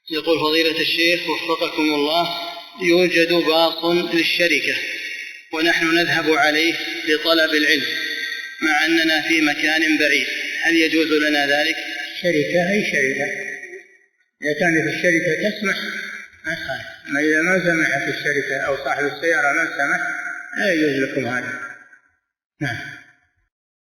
يقول فضيلة الشيخ وفقكم الله، يوجد باص للشركة ونحن نذهب عليه لطلب العلم مع أننا في مكان بعيد، هل يجوز لنا ذلك؟ شركة أي شركة، إذا كانت الشركة تسمح ما يخالف، أما إذا ما سمحت الشركة أو صاحب السيارة ما سمح لا يجوز لكم هذا. نعم.